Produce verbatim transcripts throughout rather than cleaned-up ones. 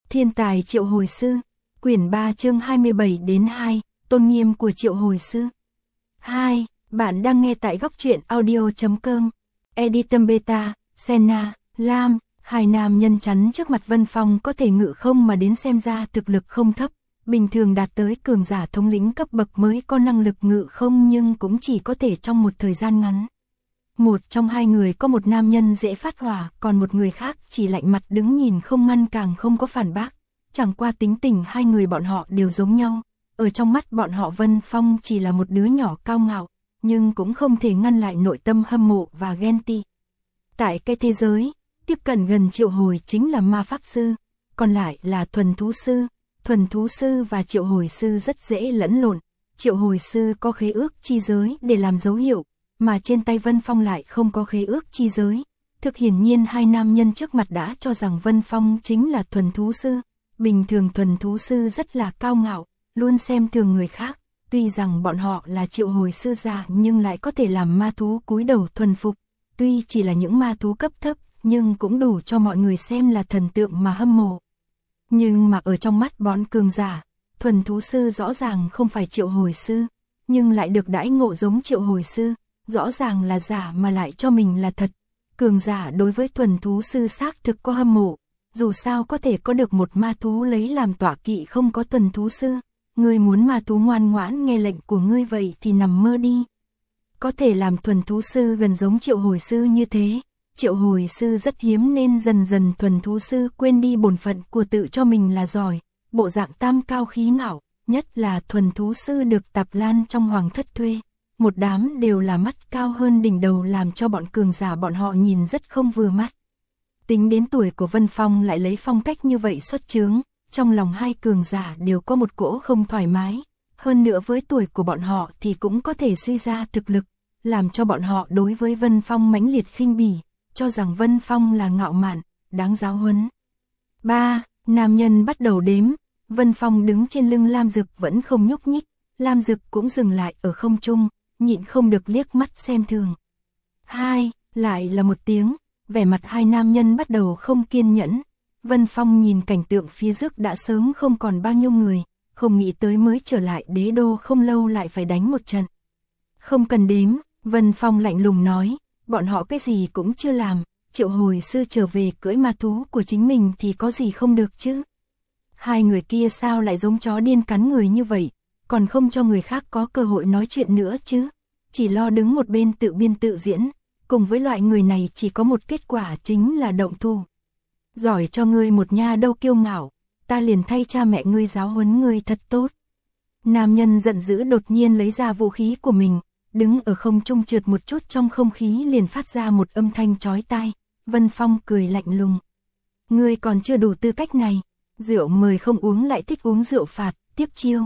Thiên tài triệu hồi sư, quyển ba chương hai mươi bảy đến hai, tôn nghiêm của triệu hồi sư. hai. Bạn đang nghe tại góc truyện audio chấm com. Editum Beta, Senna, Lam, hai nam nhân chắn trước mặt Vân Phong có thể ngự không mà đến xem ra thực lực không thấp, bình thường đạt tới cường giả thống lĩnh cấp bậc mới có năng lực ngự không nhưng cũng chỉ có thể trong một thời gian ngắn. Một trong hai người có một nam nhân dễ phát hỏa, còn một người khác chỉ lạnh mặt đứng nhìn không ngăn càng không có phản bác. Chẳng qua tính tình hai người bọn họ đều giống nhau. Ở trong mắt bọn họ Vân Phong chỉ là một đứa nhỏ cao ngạo, nhưng cũng không thể ngăn lại nội tâm hâm mộ và ghen tị. Tại cái thế giới, tiếp cận gần triệu hồi chính là ma pháp sư, còn lại là thuần thú sư. Thuần thú sư và triệu hồi sư rất dễ lẫn lộn. Triệu hồi sư có khế ước chi giới để làm dấu hiệu, mà trên tay Vân Phong lại không có khế ước chi giới. Thực hiển nhiên hai nam nhân trước mặt đã cho rằng Vân Phong chính là thuần thú sư. Bình thường thuần thú sư rất là cao ngạo, luôn xem thường người khác. Tuy rằng bọn họ là triệu hồi sư già nhưng lại có thể làm ma thú cúi đầu thuần phục. Tuy chỉ là những ma thú cấp thấp nhưng cũng đủ cho mọi người xem là thần tượng mà hâm mộ. Nhưng mà ở trong mắt bọn cường giả, thuần thú sư rõ ràng không phải triệu hồi sư, nhưng lại được đãi ngộ giống triệu hồi sư. Rõ ràng là giả mà lại cho mình là thật. Cường giả đối với thuần thú sư xác thực có hâm mộ. Dù sao có thể có được một ma thú lấy làm tọa kỵ không có thuần thú sư. Ngươi muốn ma thú ngoan ngoãn nghe lệnh của ngươi vậy thì nằm mơ đi. Có thể làm thuần thú sư gần giống triệu hồi sư như thế. Triệu hồi sư rất hiếm nên dần dần thuần thú sư quên đi bổn phận của tự cho mình là giỏi. Bộ dạng tam cao khí ngạo, nhất là thuần thú sư được Tạp Lan trong hoàng thất thuê. Một đám đều là mắt cao hơn đỉnh đầu làm cho bọn cường giả bọn họ nhìn rất không vừa mắt. Tính đến tuổi của Vân Phong lại lấy phong cách như vậy xuất chướng, trong lòng hai cường giả đều có một cỗ không thoải mái. Hơn nữa với tuổi của bọn họ thì cũng có thể suy ra thực lực, làm cho bọn họ đối với Vân Phong mãnh liệt khinh bỉ, cho rằng Vân Phong là ngạo mạn, đáng giáo huấn. ba. Nam nhân bắt đầu đếm, Vân Phong đứng trên lưng Lam Dực vẫn không nhúc nhích, Lam Dực cũng dừng lại ở không trung, nhịn không được liếc mắt xem thường. Hai, lại là một tiếng, vẻ mặt hai nam nhân bắt đầu không kiên nhẫn. Vân Phong nhìn cảnh tượng phía trước đã sớm không còn bao nhiêu người, không nghĩ tới mới trở lại đế đô không lâu lại phải đánh một trận. Không cần đếm, Vân Phong lạnh lùng nói, bọn họ cái gì cũng chưa làm, triệu hồi sư trở về cưỡi ma thú của chính mình thì có gì không được chứ. Hai người kia sao lại giống chó điên cắn người như vậy, còn không cho người khác có cơ hội nói chuyện nữa chứ, chỉ lo đứng một bên tự biên tự diễn, cùng với loại người này chỉ có một kết quả chính là động thủ. Giỏi cho ngươi một nha đâu kiêu ngạo, ta liền thay cha mẹ ngươi giáo huấn ngươi thật tốt. Nam nhân giận dữ đột nhiên lấy ra vũ khí của mình, đứng ở không trung trượt một chút trong không khí liền phát ra một âm thanh chói tai. Vân Phong cười lạnh lùng. Ngươi còn chưa đủ tư cách này, rượu mời không uống lại thích uống rượu phạt, tiếp chiêu.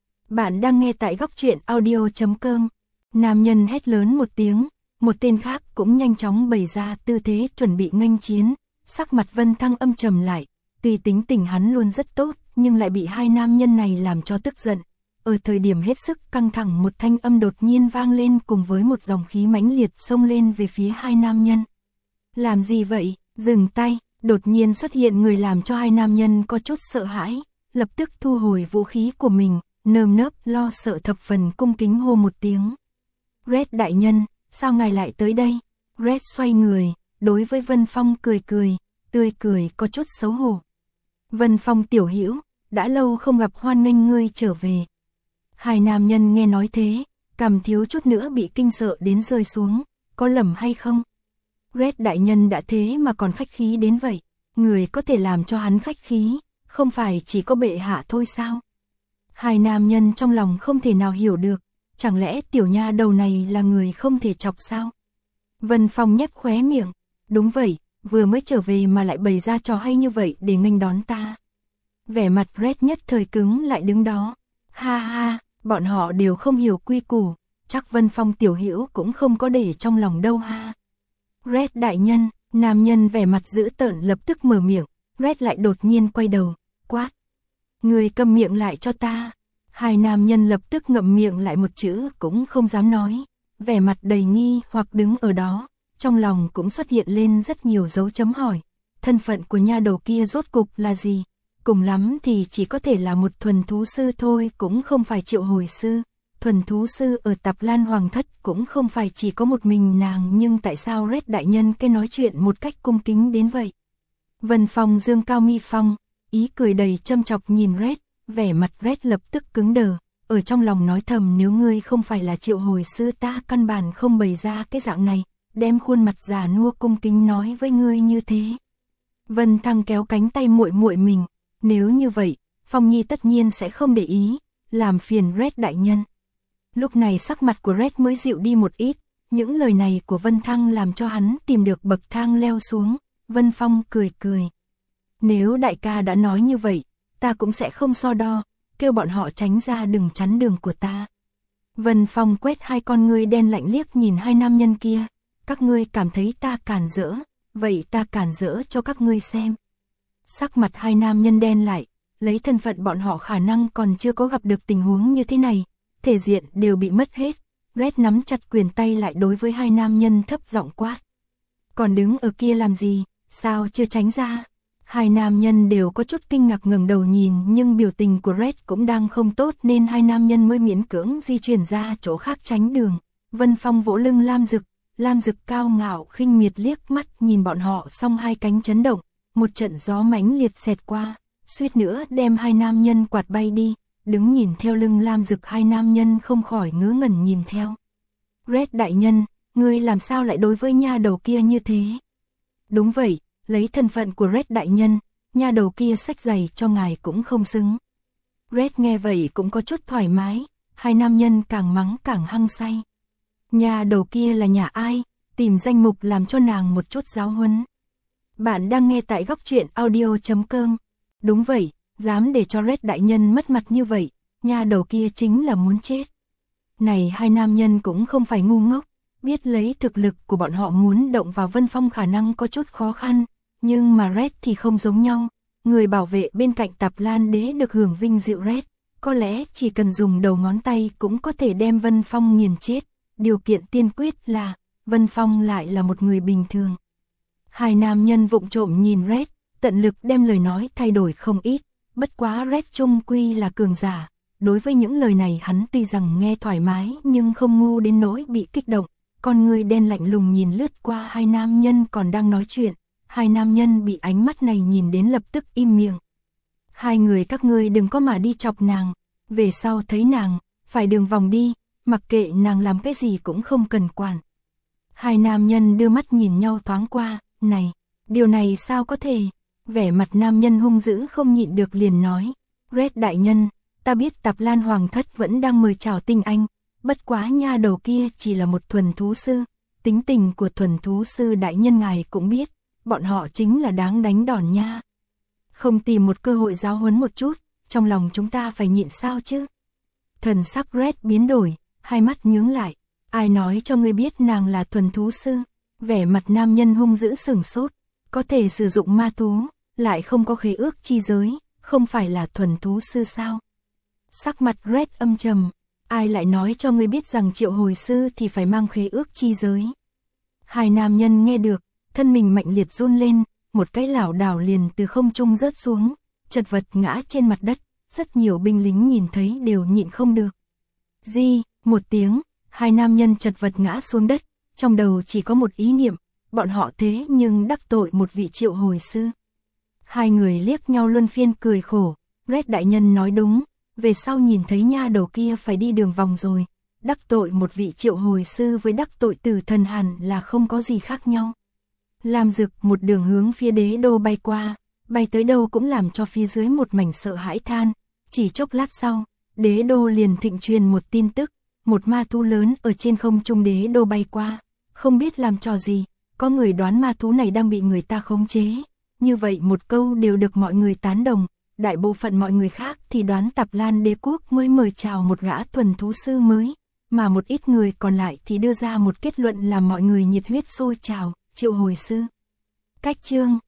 Bạn đang nghe tại góc truyện audio chấm com. Nam nhân hét lớn một tiếng, một tên khác cũng nhanh chóng bày ra tư thế chuẩn bị nghênh chiến. Sắc mặt Vân Thăng âm trầm lại, tuy tính tình hắn luôn rất tốt, nhưng lại bị hai nam nhân này làm cho tức giận. Ở thời điểm hết sức căng thẳng một thanh âm đột nhiên vang lên cùng với một dòng khí mãnh liệt xông lên về phía hai nam nhân. Làm gì vậy? Dừng tay, đột nhiên xuất hiện người làm cho hai nam nhân có chút sợ hãi, lập tức thu hồi vũ khí của mình, nơm nớp lo sợ thập phần cung kính hô một tiếng. Red đại nhân, sao ngài lại tới đây? Red xoay người, đối với Vân Phong cười cười, tươi cười có chút xấu hổ. Vân Phong tiểu hữu, đã lâu không gặp, hoan nghênh ngươi trở về. Hai nam nhân nghe nói thế, cằm thiếu chút nữa bị kinh sợ đến rơi xuống, có lầm hay không? Red đại nhân đã thế mà còn khách khí đến vậy, người có thể làm cho hắn khách khí, không phải chỉ có bệ hạ thôi sao? Hai nam nhân trong lòng không thể nào hiểu được, chẳng lẽ tiểu nha đầu này là người không thể chọc sao? Vân Phong nhếch khóe miệng, đúng vậy, vừa mới trở về mà lại bày ra trò hay như vậy để nghênh đón ta. Vẻ mặt Red nhất thời cứng lại đứng đó, ha ha, bọn họ đều không hiểu quy củ, chắc Vân Phong tiểu hữu cũng không có để trong lòng đâu ha. Red đại nhân, nam nhân vẻ mặt dữ tợn lập tức mở miệng, Red lại đột nhiên quay đầu, quát. Người câm miệng lại cho ta. Hai nam nhân lập tức ngậm miệng lại một chữ cũng không dám nói, vẻ mặt đầy nghi hoặc đứng ở đó, trong lòng cũng xuất hiện lên rất nhiều dấu chấm hỏi. Thân phận của nha đầu kia rốt cục là gì? cùng lắm thì chỉ có thể là một thuần thú sư thôi, cũng không phải triệu hồi sư. Thuần thú sư ở Tạp Lan Hoàng Thất cũng không phải chỉ có một mình nàng, nhưng tại sao Red đại nhân cái nói chuyện một cách cung kính đến vậy? Vân Phong dương cao mi phong, ý cười đầy châm chọc nhìn Red, vẻ mặt Red lập tức cứng đờ, ở trong lòng nói thầm nếu ngươi không phải là triệu hồi sư ta căn bản không bày ra cái dạng này, đem khuôn mặt già nua cung kính nói với ngươi như thế. Vân Thăng kéo cánh tay muội muội mình, nếu như vậy, Phong Nhi tất nhiên sẽ không để ý, làm phiền Red đại nhân. Lúc này sắc mặt của Red mới dịu đi một ít, những lời này của Vân Thăng làm cho hắn tìm được bậc thang leo xuống. Vân Phong cười cười. Nếu đại ca đã nói như vậy, ta cũng sẽ không so đo, kêu bọn họ tránh ra đừng chắn đường của ta. Vân Phong quét hai con ngươi đen lạnh liếc nhìn hai nam nhân kia, các ngươi cảm thấy ta cản rỡ, vậy ta cản rỡ cho các ngươi xem. Sắc mặt hai nam nhân đen lại, lấy thân phận bọn họ khả năng còn chưa có gặp được tình huống như thế này, thể diện đều bị mất hết. Red nắm chặt quyền tay lại đối với hai nam nhân thấp giọng quát. Còn đứng ở kia làm gì, sao chưa tránh ra? Hai nam nhân đều có chút kinh ngạc ngẩng đầu nhìn, nhưng biểu tình của Red cũng đang không tốt nên hai nam nhân mới miễn cưỡng di chuyển ra chỗ khác tránh đường. Vân Phong vỗ lưng Lam Dực, Lam Dực cao ngạo khinh miệt liếc mắt nhìn bọn họ, xong hai cánh chấn động, một trận gió mãnh liệt xẹt qua, suýt nữa đem hai nam nhân quạt bay đi. Đứng nhìn theo lưng Lam Dực, hai nam nhân không khỏi ngớ ngẩn nhìn theo. Red đại nhân, ngươi làm sao lại đối với nha đầu kia như thế? Đúng vậy, lấy thân phận của Red đại nhân, nha đầu kia xách giày cho ngài cũng không xứng. Red nghe vậy cũng có chút thoải mái, hai nam nhân càng mắng càng hăng say. Nha đầu kia là nhà ai? Tìm danh mục làm cho nàng một chút giáo huấn. Bạn đang nghe tại góc truyện audio chấm com. Đúng vậy, dám để cho Red đại nhân mất mặt như vậy, nha đầu kia chính là muốn chết. Này hai nam nhân cũng không phải ngu ngốc, biết lấy thực lực của bọn họ muốn động vào Vân Phong khả năng có chút khó khăn, nhưng mà Red thì không giống nhau. Người bảo vệ bên cạnh Tạp Lan Đế được hưởng vinh diệu Red, có lẽ chỉ cần dùng đầu ngón tay cũng có thể đem Vân Phong nghiền chết. Điều kiện tiên quyết là Vân Phong lại là một người bình thường. Hai nam nhân vụng trộm nhìn Red, tận lực đem lời nói thay đổi không ít, bất quá Red chung quy là cường giả. Đối với những lời này hắn tuy rằng nghe thoải mái nhưng không ngu đến nỗi bị kích động. Con người đen lạnh lùng nhìn lướt qua hai nam nhân còn đang nói chuyện. Hai nam nhân bị ánh mắt này nhìn đến lập tức im miệng. Hai người các ngươi đừng có mà đi chọc nàng, về sau thấy nàng, phải đường vòng đi, mặc kệ nàng làm cái gì cũng không cần quản. Hai nam nhân đưa mắt nhìn nhau thoáng qua, này, điều này sao có thể? Vẻ mặt nam nhân hung dữ không nhịn được liền nói, Red đại nhân, ta biết Tạp Lan Hoàng Thất vẫn đang mời chào tinh anh, bất quá nha đầu kia chỉ là một thuần thú sư, tính tình của thuần thú sư đại nhân ngài cũng biết, bọn họ chính là đáng đánh đòn nha. Không tìm một cơ hội giáo huấn một chút, trong lòng chúng ta phải nhịn sao chứ? Thần sắc Red biến đổi, hai mắt nhướng lại, ai nói cho ngươi biết nàng là thuần thú sư? Vẻ mặt nam nhân hung dữ sửng sốt, có thể sử dụng ma thú, lại không có khế ước chi giới, không phải là thuần thú sư sao? Sắc mặt Red âm trầm, ai lại nói cho ngươi biết rằng triệu hồi sư thì phải mang khế ước chi giới? Hai nam nhân nghe được, thân mình mạnh liệt run lên, một cái lảo đảo liền từ không trung rớt xuống, chật vật ngã trên mặt đất, rất nhiều binh lính nhìn thấy đều nhịn không được. Di, một tiếng, hai nam nhân chật vật ngã xuống đất, trong đầu chỉ có một ý niệm, bọn họ thế nhưng đắc tội một vị triệu hồi sư. Hai người liếc nhau luân phiên cười khổ, Red đại nhân nói đúng, về sau nhìn thấy nha đầu kia phải đi đường vòng rồi, đắc tội một vị triệu hồi sư với đắc tội tử thần hẳn là không có gì khác nhau. Lam Dực một đường hướng phía đế đô bay qua, bay tới đâu cũng làm cho phía dưới một mảnh sợ hãi than, chỉ chốc lát sau, đế đô liền thịnh truyền một tin tức, một ma thú lớn ở trên không trung đế đô bay qua, không biết làm trò gì, có người đoán ma thú này đang bị người ta khống chế, như vậy một câu đều được mọi người tán đồng, đại bộ phận mọi người khác thì đoán Tạp Lan đế quốc mới mời chào một gã thuần thú sư mới, mà một ít người còn lại thì đưa ra một kết luận làm mọi người nhiệt huyết sôi trào, triệu hồi sư. Cách chương